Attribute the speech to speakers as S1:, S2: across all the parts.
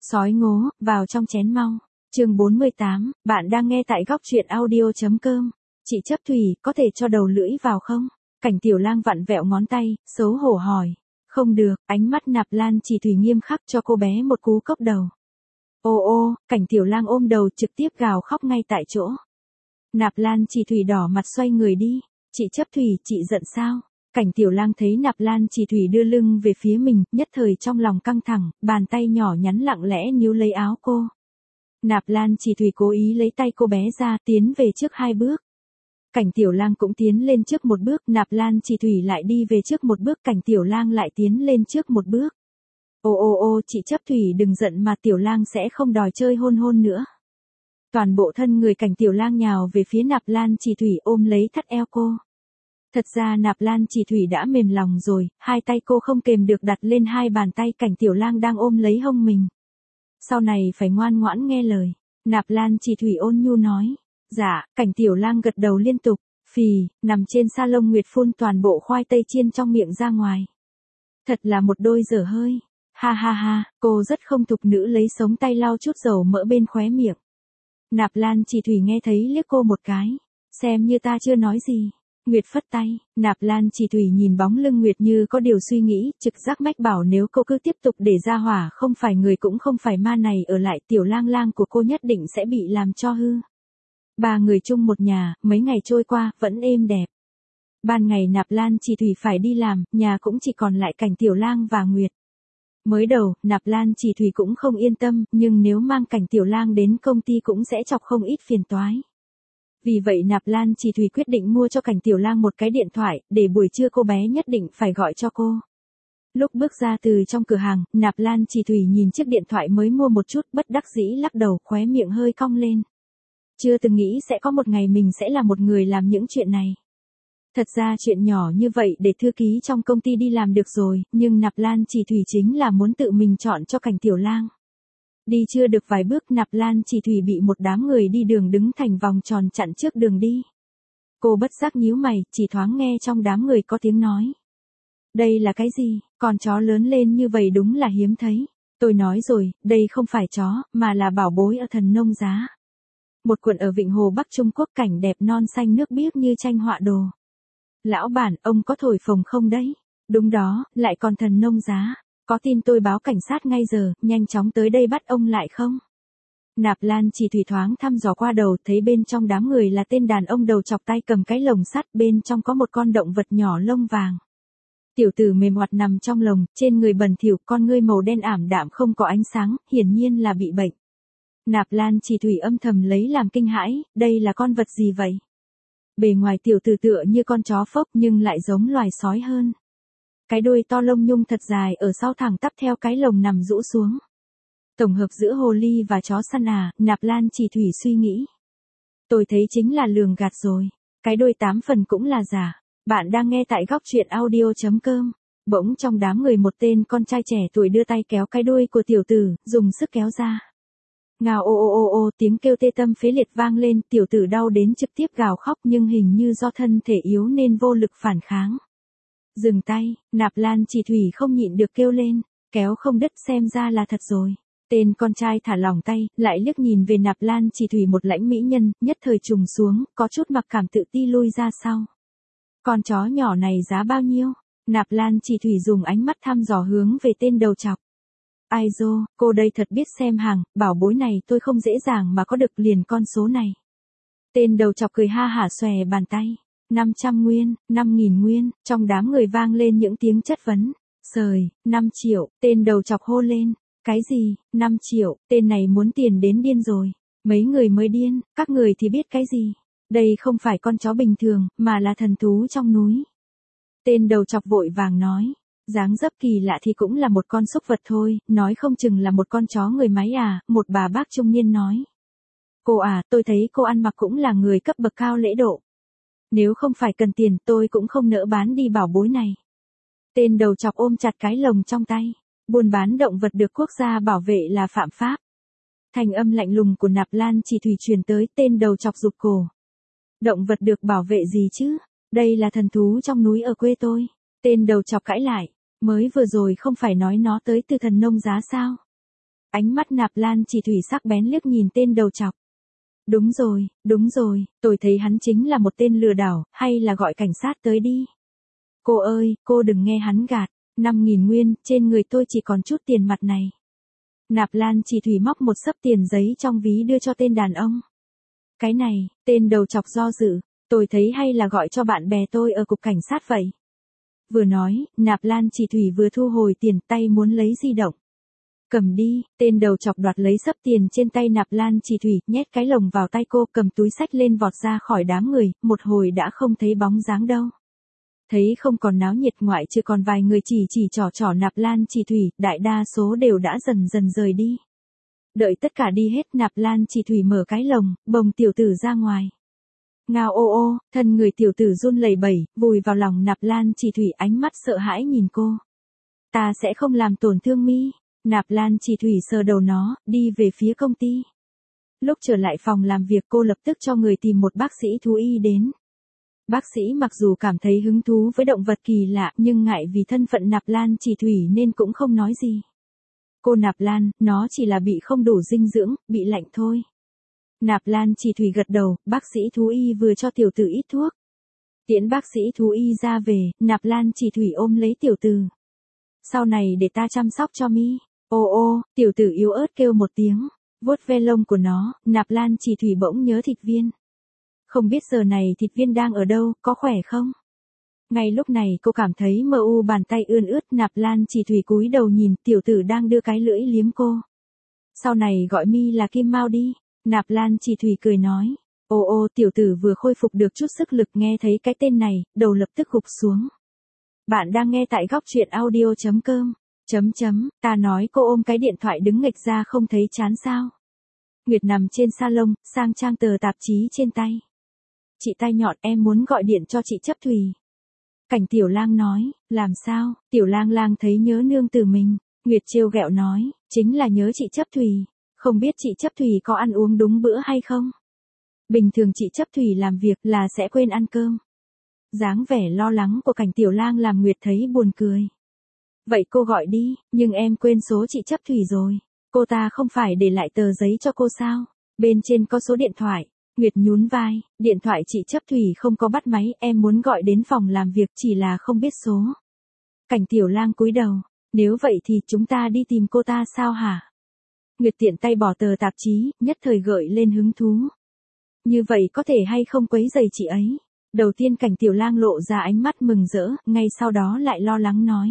S1: Sói ngố, vào trong chén mau. Chương 48, bạn đang nghe tại góc truyện audio.com. Chị chấp thủy, có thể cho đầu lưỡi vào không? Cảnh Tiểu Lang vặn vẹo ngón tay, xấu hổ hỏi. Không được, ánh mắt Nạp Lan Chỉ Thủy nghiêm khắc cho cô bé một cú cốc đầu. Ô ô, Cảnh Tiểu Lang ôm đầu trực tiếp gào khóc ngay tại chỗ. Nạp Lan Chỉ Thủy đỏ mặt xoay người đi. Chị chấp thủy, chị giận sao? Cảnh Tiểu Lang thấy Nạp Lan Chỉ Thủy đưa lưng về phía mình, nhất thời trong lòng căng thẳng, bàn tay nhỏ nhắn lặng lẽ níu lấy áo cô. Nạp Lan Chỉ Thủy cố ý lấy tay cô bé ra, tiến về trước 2 bước. Cảnh Tiểu Lang cũng tiến lên trước 1 bước, Nạp Lan Chỉ Thủy lại đi về trước 1 bước, Cảnh Tiểu Lang lại tiến lên trước 1 bước. Ô ô ô, chị chấp thủy đừng giận mà Tiểu Lang sẽ không đòi chơi hôn hôn nữa. Toàn bộ thân người Cảnh Tiểu Lang nhào về phía Nạp Lan Chỉ Thủy ôm lấy thắt eo cô. Thật ra Nạp Lan Chỉ Thủy đã mềm lòng rồi, 2 tay cô không kềm được đặt lên 2 bàn tay Cảnh Tiểu Lang đang ôm lấy hông mình. Sau này phải ngoan ngoãn nghe lời. Nạp Lan Chỉ Thủy ôn nhu nói. Dạ, Cảnh Tiểu Lang gật đầu liên tục. Phì, nằm trên sa lông Nguyệt phun toàn bộ khoai tây chiên trong miệng ra ngoài. Thật là một đôi dở hơi. Ha ha ha, cô rất không thục nữ lấy sống tay lau chút dầu mỡ bên khóe miệng. Nạp Lan Chỉ Thủy nghe thấy liếc cô một cái. Xem như ta chưa nói gì. Nguyệt phất tay, Nạp Lan Chỉ Thủy nhìn bóng lưng Nguyệt như có điều suy nghĩ, trực giác mách bảo nếu cô cứ tiếp tục để ra hỏa không phải người cũng không phải ma này ở lại Tiểu Lang Lang của cô nhất định sẽ bị làm cho hư. 3 người chung một nhà, mấy ngày trôi qua, vẫn êm đẹp. Ban ngày Nạp Lan Chỉ Thủy phải đi làm, nhà cũng chỉ còn lại Cảnh Tiểu Lang và Nguyệt. Mới đầu, Nạp Lan Chỉ Thủy cũng không yên tâm, nhưng nếu mang Cảnh Tiểu Lang đến công ty cũng sẽ chọc không ít phiền toái. Vì vậy Nạp Lan Chỉ Thủy quyết định mua cho Cảnh Tiểu Lang một cái điện thoại, để buổi trưa cô bé nhất định phải gọi cho cô. Lúc bước ra từ trong cửa hàng, Nạp Lan Chỉ Thủy nhìn chiếc điện thoại mới mua một chút, bất đắc dĩ lắc đầu, khóe miệng hơi cong lên. Chưa từng nghĩ sẽ có một ngày mình sẽ là một người làm những chuyện này. Thật ra chuyện nhỏ như vậy để thư ký trong công ty đi làm được rồi, nhưng Nạp Lan Chỉ Thủy chính là muốn tự mình chọn cho Cảnh Tiểu Lang. Đi chưa được vài bước Nạp Lan Chỉ Thủy bị một đám người đi đường đứng thành vòng tròn chặn trước đường đi. Cô bất giác nhíu mày, chỉ thoáng nghe trong đám người có tiếng nói. Đây là cái gì, con chó lớn lên như vậy đúng là hiếm thấy. Tôi nói rồi, đây không phải chó, mà là bảo bối ở Thần Nông Giá. Một quận ở Vịnh Hồ Bắc Trung Quốc cảnh đẹp non xanh nước biếc như tranh họa đồ. Lão bản, ông có thổi phồng không đấy? Đúng đó, lại còn Thần Nông Giá. Có tin tôi báo cảnh sát ngay giờ, nhanh chóng tới đây bắt ông lại không? Nạp Lan Chỉ Thủy thoáng thăm dò qua đầu, thấy bên trong đám người là tên đàn ông đầu chọc tay cầm cái lồng sắt, bên trong có một con động vật nhỏ lông vàng. Tiểu tử mềm oặt nằm trong lồng, trên người bẩn thỉu, con ngươi màu đen ảm đạm không có ánh sáng, hiển nhiên là bị bệnh. Nạp Lan Chỉ Thủy âm thầm lấy làm kinh hãi, đây là con vật gì vậy? Bề ngoài tiểu tử tựa như con chó phốc nhưng lại giống loài sói hơn. Cái đuôi to lông nhung thật dài ở sau thẳng tắp theo cái lồng nằm rũ xuống. Tổng hợp giữa hồ ly và chó săn à, Nạp Lan Chỉ Thủy suy nghĩ. Tôi thấy chính là lường gạt rồi. Cái đuôi 8 phần cũng là giả. Bạn đang nghe tại góc truyện audio.com. Bỗng trong đám người một tên con trai trẻ tuổi đưa tay kéo cái đuôi của tiểu tử, dùng sức kéo ra. Ngào ô ô ô ô, tiếng kêu tê tâm phế liệt vang lên, tiểu tử đau đến trực tiếp gào khóc nhưng hình như do thân thể yếu nên vô lực phản kháng. Dừng tay, Nạp Lan Chỉ Thủy không nhịn được kêu lên, kéo không đứt xem ra là thật rồi. Tên con trai thả lỏng tay, lại liếc nhìn về Nạp Lan Chỉ Thủy một lãnh mỹ nhân, nhất thời trùng xuống, có chút mặc cảm tự ti lui ra sau. Con chó nhỏ này giá bao nhiêu? Nạp Lan Chỉ Thủy dùng ánh mắt thăm dò hướng về tên đầu chọc. Ai dô, cô đây thật biết xem hàng, bảo bối này tôi không dễ dàng mà có được liền con số này. Tên đầu chọc cười ha hả xòe bàn tay. 500 nguyên, 5.000 nguyên, trong đám người vang lên những tiếng chất vấn. Sời, 5 triệu, tên đầu chọc hô lên. Cái gì, 5 triệu, tên này muốn tiền đến điên rồi. Mấy người mới điên, các người thì biết cái gì. Đây không phải con chó bình thường, mà là thần thú trong núi. Tên đầu chọc vội vàng nói. Dáng dấp kỳ lạ thì cũng là một con súc vật thôi, nói không chừng là một con chó người máy à, một bà bác trung niên nói. Cô à, tôi thấy cô ăn mặc cũng là người cấp bậc cao lễ độ. Nếu không phải cần tiền tôi cũng không nỡ bán đi bảo bối này. Tên đầu chọc ôm chặt cái lồng trong tay. Buôn bán động vật được quốc gia bảo vệ là phạm pháp. Thành âm lạnh lùng của Nạp Lan Chỉ Thủy truyền tới, tên đầu chọc rụt cổ. Động vật được bảo vệ gì chứ? Đây là thần thú trong núi ở quê tôi. Tên đầu chọc cãi lại. Mới vừa rồi không phải nói nó tới từ Thần Nông Giá sao? Ánh mắt Nạp Lan Chỉ Thủy sắc bén liếc nhìn tên đầu trọc. Đúng rồi, tôi thấy hắn chính là một tên lừa đảo, hay là gọi cảnh sát tới đi. Cô ơi, cô đừng nghe hắn gạt, 5.000 nguyên, trên người tôi chỉ còn chút tiền mặt này. Nạp Lan Chỉ Thủy móc một xấp tiền giấy trong ví đưa cho tên đàn ông. Cái này, tên đầu chọc do dự, tôi thấy hay là gọi cho bạn bè tôi ở cục cảnh sát vậy. Vừa nói, Nạp Lan Chỉ Thủy vừa thu hồi tiền, tay muốn lấy di động. Cầm đi, tên đầu chọc đoạt lấy xấp tiền trên tay Nạp Lan Chỉ Thủy, nhét cái lồng vào tay cô, cầm túi xách lên vọt ra khỏi đám người, một hồi đã không thấy bóng dáng đâu. Thấy không còn náo nhiệt ngoại trừ còn vài người chỉ trỏ Nạp Lan Chỉ Thủy, đại đa số đều đã dần dần rời đi. Đợi tất cả đi hết, Nạp Lan Chỉ Thủy mở cái lồng, bồng tiểu tử ra ngoài. Ngao ô ô, thân người tiểu tử run lẩy bẩy, vùi vào lòng Nạp Lan Chỉ Thủy, ánh mắt sợ hãi nhìn cô. Ta sẽ không làm tổn thương mi. Nạp Lan Chỉ Thủy sờ đầu nó, đi về phía công ty. Lúc trở lại phòng làm việc cô lập tức cho người tìm một bác sĩ thú y đến. Bác sĩ mặc dù cảm thấy hứng thú với động vật kỳ lạ nhưng ngại vì thân phận Nạp Lan Chỉ Thủy nên cũng không nói gì. Cô Nạp Lan, nó chỉ là bị không đủ dinh dưỡng, bị lạnh thôi. Nạp Lan Chỉ Thủy gật đầu, bác sĩ thú y vừa cho tiểu tử ít thuốc. Tiễn bác sĩ thú y ra về, Nạp Lan Chỉ Thủy ôm lấy tiểu tử. Sau này để ta chăm sóc cho mi. Ô ô, tiểu tử yếu ớt kêu một tiếng, vuốt ve lông của nó, Nạp Lan Chỉ Thủy bỗng nhớ Thịt Viên. Không biết giờ này Thịt Viên đang ở đâu, có khỏe không? Ngay lúc này cô cảm thấy mờ u bàn tay ươn ướt, Nạp Lan Chỉ Thủy cúi đầu nhìn, tiểu tử đang đưa cái lưỡi liếm cô. Sau này gọi mi là Kim Mao đi, Nạp Lan Chỉ Thủy cười nói. Ô ô, tiểu tử vừa khôi phục được chút sức lực nghe thấy cái tên này, đầu lập tức gục xuống. Bạn đang nghe tại góc truyện audio.com. Ta nói cô ôm cái điện thoại đứng nghịch ra không thấy chán sao. Nguyệt nằm trên salon, sang trang tờ tạp chí trên tay. Chị tay nhọn, em muốn gọi điện cho chị Chấp Thùy. Cảnh Tiểu Lang nói, làm sao? Tiểu Lang Lang thấy nhớ nương tử mình. Nguyệt trêu ghẹo nói, chính là nhớ chị Chấp Thùy. Không biết chị Chấp Thùy có ăn uống đúng bữa hay không? Bình thường chị Chấp Thùy làm việc là sẽ quên ăn cơm. Dáng vẻ lo lắng của Cảnh Tiểu Lang làm Nguyệt thấy buồn cười. Vậy cô gọi đi, nhưng em quên số chị Chấp Thùy rồi. Cô ta không phải để lại tờ giấy cho cô sao? Bên trên có số điện thoại. Nguyệt nhún vai, điện thoại chị Chấp Thùy không có bắt máy, em muốn gọi đến phòng làm việc chỉ là không biết số. Cảnh Tiểu Lang cúi đầu, nếu vậy thì chúng ta đi tìm cô ta sao hả? Nguyệt tiện tay bỏ tờ tạp chí, nhất thời gợi lên hứng thú. Như vậy có thể hay không quấy rầy chị ấy? Đầu tiên Cảnh Tiểu Lang lộ ra ánh mắt mừng rỡ, ngay sau đó lại lo lắng nói.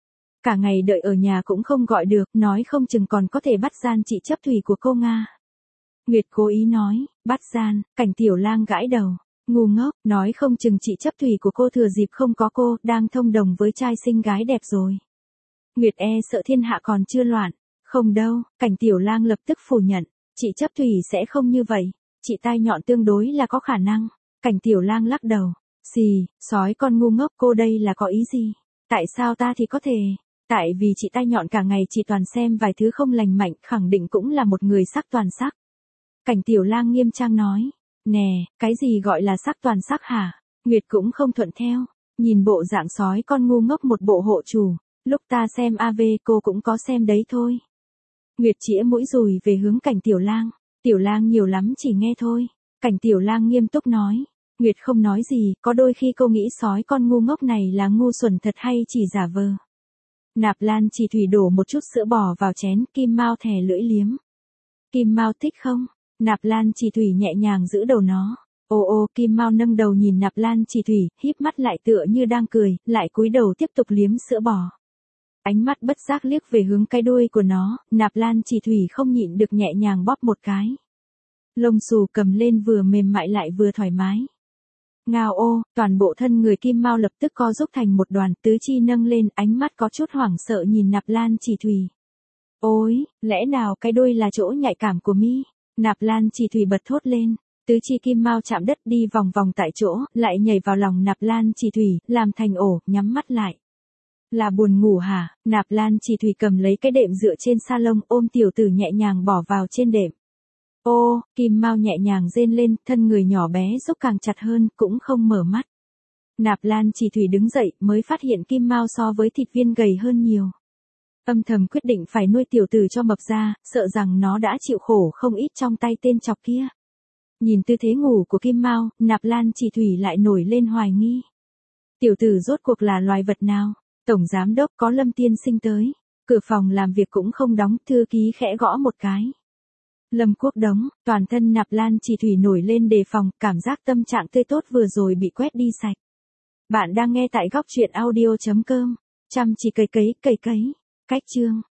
S1: Cả ngày đợi ở nhà cũng không gọi được, nói không chừng còn có thể bắt gian chị Chấp Thùy của cô Nga. Nguyệt cố ý nói, bắt gian, Cảnh Tiểu Lang gãi đầu. Ngu ngốc, nói không chừng chị Chấp Thùy của cô thừa dịp không có cô, đang thông đồng với trai xinh gái đẹp rồi. Nguyệt sợ thiên hạ còn chưa loạn. Không đâu, Cảnh Tiểu Lang lập tức phủ nhận, chị Chấp Thùy sẽ không như vậy. Chị tai nhọn tương đối là có khả năng. Cảnh Tiểu Lang lắc đầu. Xì, sói con ngu ngốc, cô đây là có ý gì? Tại sao ta thì có thể? Tại vì chị tai nhọn cả ngày chỉ toàn xem vài thứ không lành mạnh, khẳng định cũng là một người sắc toàn sắc. Cảnh Tiểu Lang nghiêm trang nói. Nè, cái gì gọi là sắc toàn sắc hả? Nguyệt cũng không thuận theo. Nhìn bộ dạng sói con ngu ngốc một bộ hộ chủ. Lúc ta xem AV cô cũng có xem đấy thôi. Nguyệt chĩa mũi dùi về hướng Cảnh Tiểu Lang. Tiểu Lang nhiều lắm chỉ nghe thôi. Cảnh Tiểu Lang nghiêm túc nói. Nguyệt không nói gì, có đôi khi cô nghĩ sói con ngu ngốc này là ngu xuẩn thật hay chỉ giả vờ. Nạp Lan Chỉ Thủy đổ một chút sữa bò vào chén, Kim Mao thè lưỡi liếm. Kim Mao thích không? Nạp Lan Chỉ Thủy nhẹ nhàng giữ đầu nó. Ô ô, Kim Mao nâng đầu nhìn Nạp Lan Chỉ Thủy, híp mắt lại tựa như đang cười, lại cúi đầu tiếp tục liếm sữa bò. Ánh mắt bất giác liếc về hướng cái đuôi của nó, Nạp Lan Chỉ Thủy không nhịn được nhẹ nhàng bóp một cái. Lông xù cầm lên vừa mềm mại lại vừa thoải mái. Ngao ô, toàn bộ thân người Kim Mao lập tức co rúm thành một đoàn, tứ chi nâng lên, ánh mắt có chút hoảng sợ nhìn Nạp Lan Chỉ Thủy. Ôi, lẽ nào cái đuôi là chỗ nhạy cảm của mi? Nạp Lan Chỉ Thủy bật thốt lên, tứ chi Kim Mao chạm đất đi vòng vòng tại chỗ, lại nhảy vào lòng Nạp Lan Chỉ Thủy, làm thành ổ, nhắm mắt lại. Là buồn ngủ hả? Nạp Lan Chỉ Thủy cầm lấy cái đệm dựa trên salon, ôm tiểu tử nhẹ nhàng bỏ vào trên đệm. Ô, Kim Mao nhẹ nhàng rên lên, thân người nhỏ bé rúc càng chặt hơn, cũng không mở mắt. Nạp Lan Chỉ Thủy đứng dậy, mới phát hiện Kim Mao so với Thịt Viên gầy hơn nhiều. Âm thầm quyết định phải nuôi tiểu tử cho mập ra, sợ rằng nó đã chịu khổ không ít trong tay tên chọc kia. Nhìn tư thế ngủ của Kim Mao, Nạp Lan Chỉ Thủy lại nổi lên hoài nghi. Tiểu tử rốt cuộc là loài vật nào? Tổng giám đốc có Lâm tiên sinh tới. Cửa phòng làm việc cũng không đóng, thư ký khẽ gõ một cái. Lâm Quốc Đống, toàn thân Nạp Lan Chỉ Thủy nổi lên đề phòng, cảm giác tâm trạng tươi tốt vừa rồi bị quét đi sạch. Bạn đang nghe tại góc truyện audio.com. Chăm chỉ cấy cấy, cách chương.